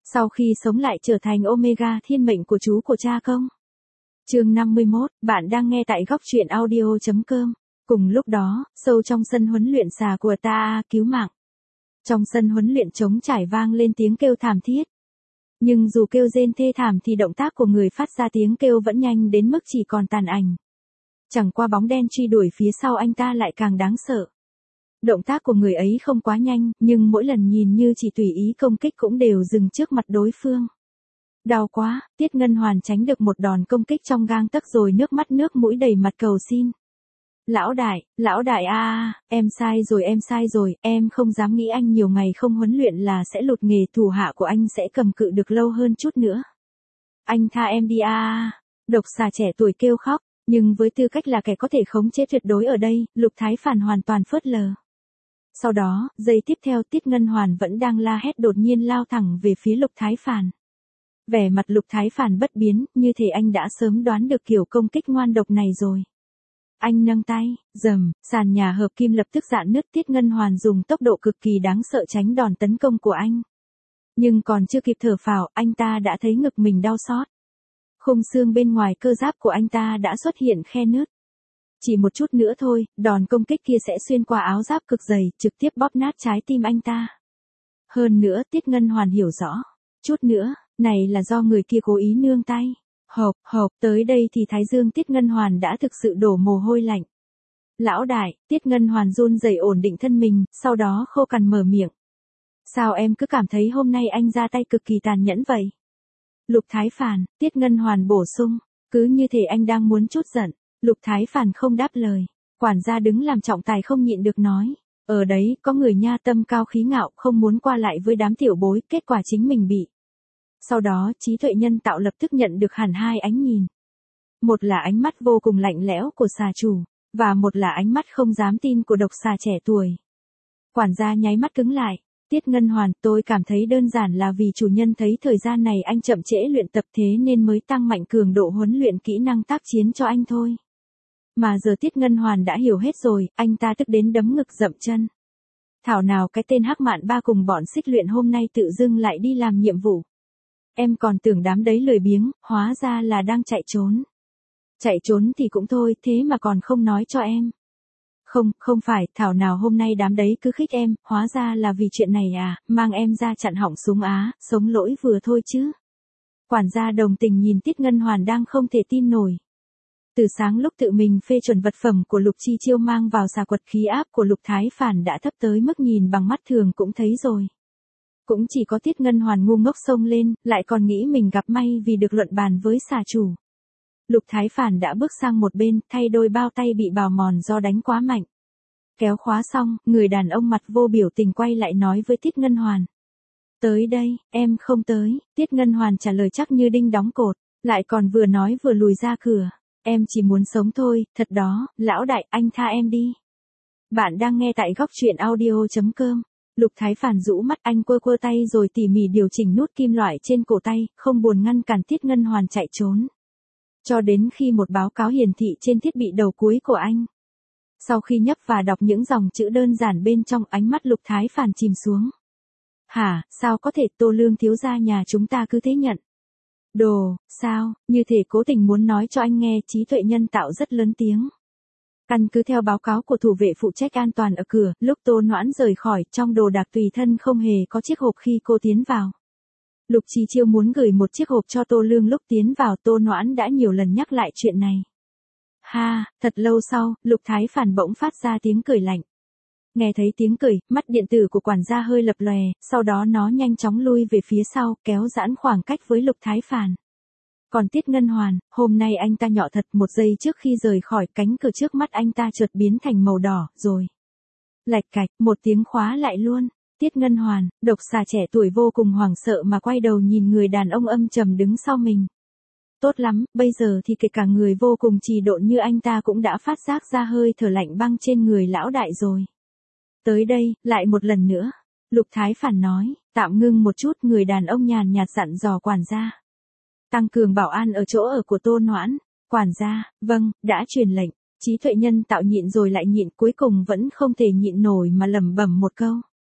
Sau khi sống lại trở thành Omega thiên mệnh của chú của cha công. Chương 51, bạn đang nghe tại góc truyện audio.com. Cùng lúc đó, sâu trong sân huấn luyện xà của ta cứu mạng. Trong sân huấn luyện trống trải vang lên tiếng kêu thảm thiết. Nhưng dù kêu rên thê thảm thì động tác của người phát ra tiếng kêu vẫn nhanh đến mức chỉ còn tàn ảnh. Chẳng qua bóng đen truy đuổi phía sau anh ta lại càng đáng sợ. Động tác của người ấy không quá nhanh, nhưng mỗi lần nhìn như chỉ tùy ý công kích cũng đều dừng trước mặt đối phương. Đau quá, Tiết Ngân Hoàn tránh được một đòn công kích trong gang tấc rồi nước mắt nước mũi đầy mặt cầu xin. Lão đại em sai rồi, em không dám nghĩ anh nhiều ngày không huấn luyện là sẽ lụt nghề, thủ hạ của anh sẽ cầm cự được lâu hơn chút nữa. Anh tha em đi Độc xà trẻ tuổi kêu khóc, nhưng với tư cách là kẻ có thể khống chế tuyệt đối ở đây, Lục Thái Phản hoàn toàn phớt lờ. Sau đó, giây tiếp theo Tiết Ngân Hoàn vẫn đang la hét đột nhiên lao thẳng về phía Lục Thái Phản. Vẻ mặt Lục Thái Phản bất biến, như thể anh đã sớm đoán được kiểu công kích ngoan độc này rồi. Anh nâng tay, sàn nhà hợp kim lập tức rạn nứt. Tiết Ngân Hoàn dùng tốc độ cực kỳ đáng sợ tránh đòn tấn công của anh. Nhưng còn chưa kịp thở phào, anh ta đã thấy ngực mình đau xót. Khung xương bên ngoài cơ giáp của anh ta đã xuất hiện khe nứt. Chỉ một chút nữa thôi, đòn công kích kia sẽ xuyên qua áo giáp cực dày, trực tiếp bóp nát trái tim anh ta. Hơn nữa, Tiết Ngân Hoàn hiểu rõ. Chút nữa, này là do người kia cố ý nương tay. Hộp, tới đây thì Thái Dương Tiết Ngân Hoàn đã thực sự đổ mồ hôi lạnh. Lão đại, Tiết Ngân Hoàn run rẩy ổn định thân mình, sau đó khô cằn mở miệng. Sao em cứ cảm thấy hôm nay anh ra tay cực kỳ tàn nhẫn vậy? Lục Thái Phản, Tiết Ngân Hoàn bổ sung, cứ như thể anh đang muốn trút giận. Lục Thái Phản không đáp lời. Quản gia đứng làm trọng tài không nhịn được nói. Ở đấy, có người nha tâm cao khí ngạo không muốn qua lại với đám tiểu bối, kết quả chính mình bị. Sau đó, trí tuệ nhân tạo lập tức nhận được hẳn hai ánh nhìn. Một là ánh mắt vô cùng lạnh lẽo của xà chủ, và một là ánh mắt không dám tin của độc xà trẻ tuổi. Quản gia nháy mắt cứng lại. Tiết Ngân Hoàn, tôi cảm thấy đơn giản là vì chủ nhân thấy thời gian này anh chậm trễ luyện tập thế nên mới tăng mạnh cường độ huấn luyện kỹ năng tác chiến cho anh thôi. Mà giờ Tiết Ngân Hoàn đã hiểu hết rồi, anh ta tức đến đấm ngực dậm chân. Thảo nào cái tên Hắc Mạn Ba cùng bọn xích luyện hôm nay tự dưng lại đi làm nhiệm vụ. Em còn tưởng đám đấy lười biếng, hóa ra là đang chạy trốn. Chạy trốn thì cũng thôi, thế mà còn không nói cho em. Không phải, thảo nào hôm nay đám đấy cứ khích em, hóa ra là vì chuyện này mang em ra chặn hỏng súng sống lỗi vừa thôi chứ. Quản gia đồng tình nhìn Tiết Ngân Hoàn đang không thể tin nổi. Từ sáng lúc tự mình phê chuẩn vật phẩm của Lục Chi Chiêu mang vào xà quật khí áp của Lục Thái Phản đã thấp tới mức nhìn bằng mắt thường cũng thấy rồi. Cũng chỉ có Tiết Ngân Hoàn ngu ngốc xông lên, lại còn nghĩ mình gặp may vì được luận bàn với xà chủ. Lục Thái Phản đã bước sang một bên, thay đôi bao tay bị bào mòn do đánh quá mạnh. Kéo khóa xong, người đàn ông mặt vô biểu tình quay lại nói với Tiết Ngân Hoàn. Tới đây, em không tới. Tiết Ngân Hoàn trả lời chắc như đinh đóng cột, lại còn vừa nói vừa lùi ra cửa. Em chỉ muốn sống thôi, thật đó, lão đại, anh tha em đi. Bạn đang nghe tại góc truyện audio.com. Lục Thái Phản rũ mắt, anh quơ tay rồi tỉ mỉ điều chỉnh nút kim loại trên cổ tay, không buồn ngăn cản Tiết Ngân Hoàn chạy trốn. Cho đến khi một báo cáo hiển thị trên thiết bị đầu cuối của anh. Sau khi nhấp và đọc những dòng chữ đơn giản bên trong, ánh mắt Lục Thái Phản chìm xuống. Hả, sao có thể, Tô Lương thiếu gia nhà chúng ta cứ thế nhận. Sao, như thể cố tình muốn nói cho anh nghe. Trí tuệ nhân tạo rất lớn tiếng. Căn cứ theo báo cáo của thủ vệ phụ trách an toàn ở cửa, lúc Tô Noãn rời khỏi, trong đồ đạc tùy thân không hề có chiếc hộp khi cô tiến vào. Lục Chi Chiêu muốn gửi một chiếc hộp cho Tô Lương lúc tiến vào, Tô Noãn đã nhiều lần nhắc lại chuyện này. Thật lâu sau, Lục Thái Phản bỗng phát ra tiếng cười lạnh. Nghe thấy tiếng cười, mắt điện tử của quản gia hơi lập lòe, sau đó nó nhanh chóng lui về phía sau, kéo giãn khoảng cách với Lục Thái Phản. Còn Tiết Ngân Hoàn, hôm nay anh ta nhỏ thật, một giây trước khi rời khỏi, cánh cửa trước mắt anh ta chợt biến thành màu đỏ, rồi. Lạch cạch, một tiếng khóa lại luôn. Tiết Ngân Hoàn, độc xà trẻ tuổi vô cùng hoảng sợ mà quay đầu nhìn người đàn ông âm trầm đứng sau mình. Tốt lắm, bây giờ thì kể cả người vô cùng trì độn như anh ta cũng đã phát giác ra hơi thở lạnh băng trên người lão đại rồi. Tới đây, lại một lần nữa. Lục Thái Phản nói, tạm ngưng một chút, người đàn ông nhàn nhạt dặn dò quản gia. Tăng cường bảo an ở chỗ ở của Tô Noãn. Quản gia, vâng, đã truyền lệnh. Trí tuệ nhân tạo nhịn rồi lại nhịn, cuối cùng vẫn không thể nhịn nổi mà lẩm bẩm một câu.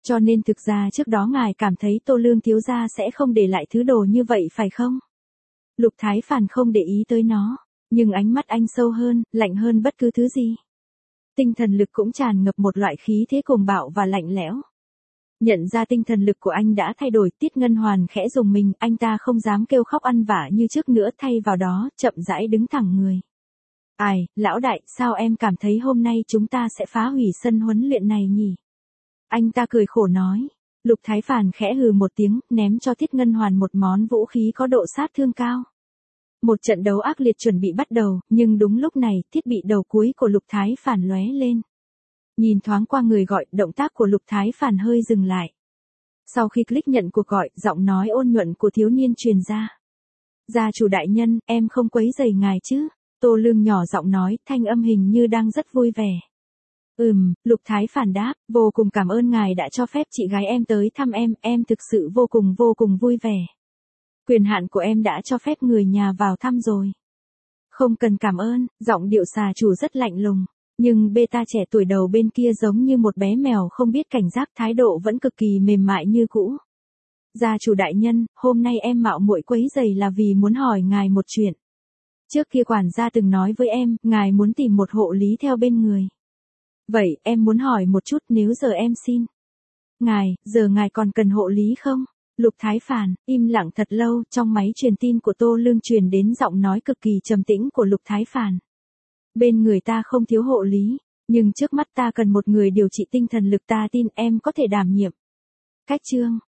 Cho nên thực ra trước đó ngài cảm thấy Tô Lương thiếu gia sẽ không để lại thứ đồ như vậy phải không? Lục Thái Phàn không để ý tới nó, nhưng ánh mắt anh sâu hơn, lạnh hơn bất cứ thứ gì. Tinh thần lực cũng tràn ngập một loại khí thế cuồng bạo và lạnh lẽo. Nhận ra tinh thần lực của anh đã thay đổi, Tiết Ngân Hoàn khẽ rùng mình, anh ta không dám kêu khóc ăn vả như trước nữa, thay vào đó, chậm rãi đứng thẳng người. Ai, lão đại, sao em cảm thấy hôm nay chúng ta sẽ phá hủy sân huấn luyện này nhỉ? Anh ta cười khổ nói. Lục Thái Phàn khẽ hừ một tiếng, ném cho Tiết Ngân Hoàn một món vũ khí có độ sát thương cao. Một trận đấu ác liệt chuẩn bị bắt đầu, nhưng đúng lúc này, thiết bị đầu cuối của Lục Thái Phàn lóe lên. Nhìn thoáng qua người gọi, động tác của Lục Thái Phàn hơi dừng lại. Sau khi click nhận cuộc gọi, giọng nói ôn nhuận của thiếu niên truyền ra. Gia chủ đại nhân, em không quấy rầy ngài chứ? Tô Lương nhỏ giọng nói, thanh âm hình như đang rất vui vẻ. Lục Thái Phàn đáp, vô cùng cảm ơn ngài đã cho phép chị gái em tới thăm em thực sự vô cùng vui vẻ. Quyền hạn của em đã cho phép người nhà vào thăm rồi. Không cần cảm ơn, giọng điệu xà chủ rất lạnh lùng, nhưng beta trẻ tuổi đầu bên kia giống như một bé mèo không biết cảnh giác, thái độ vẫn cực kỳ mềm mại như cũ. Gia chủ đại nhân, hôm nay em mạo muội quấy rầy là vì muốn hỏi ngài một chuyện. Trước kia quản gia từng nói với em, ngài muốn tìm một hộ lý theo bên người. Vậy, em muốn hỏi một chút, nếu giờ em xin. Giờ ngài còn cần hộ lý không? Lục Thái Phàn, im lặng thật lâu, trong máy truyền tin của Tô Lương truyền đến giọng nói cực kỳ trầm tĩnh của Lục Thái Phàn. Bên người ta không thiếu hộ lý, nhưng trước mắt ta cần một người điều trị tinh thần lực, ta tin em có thể đảm nhiệm. Cách chương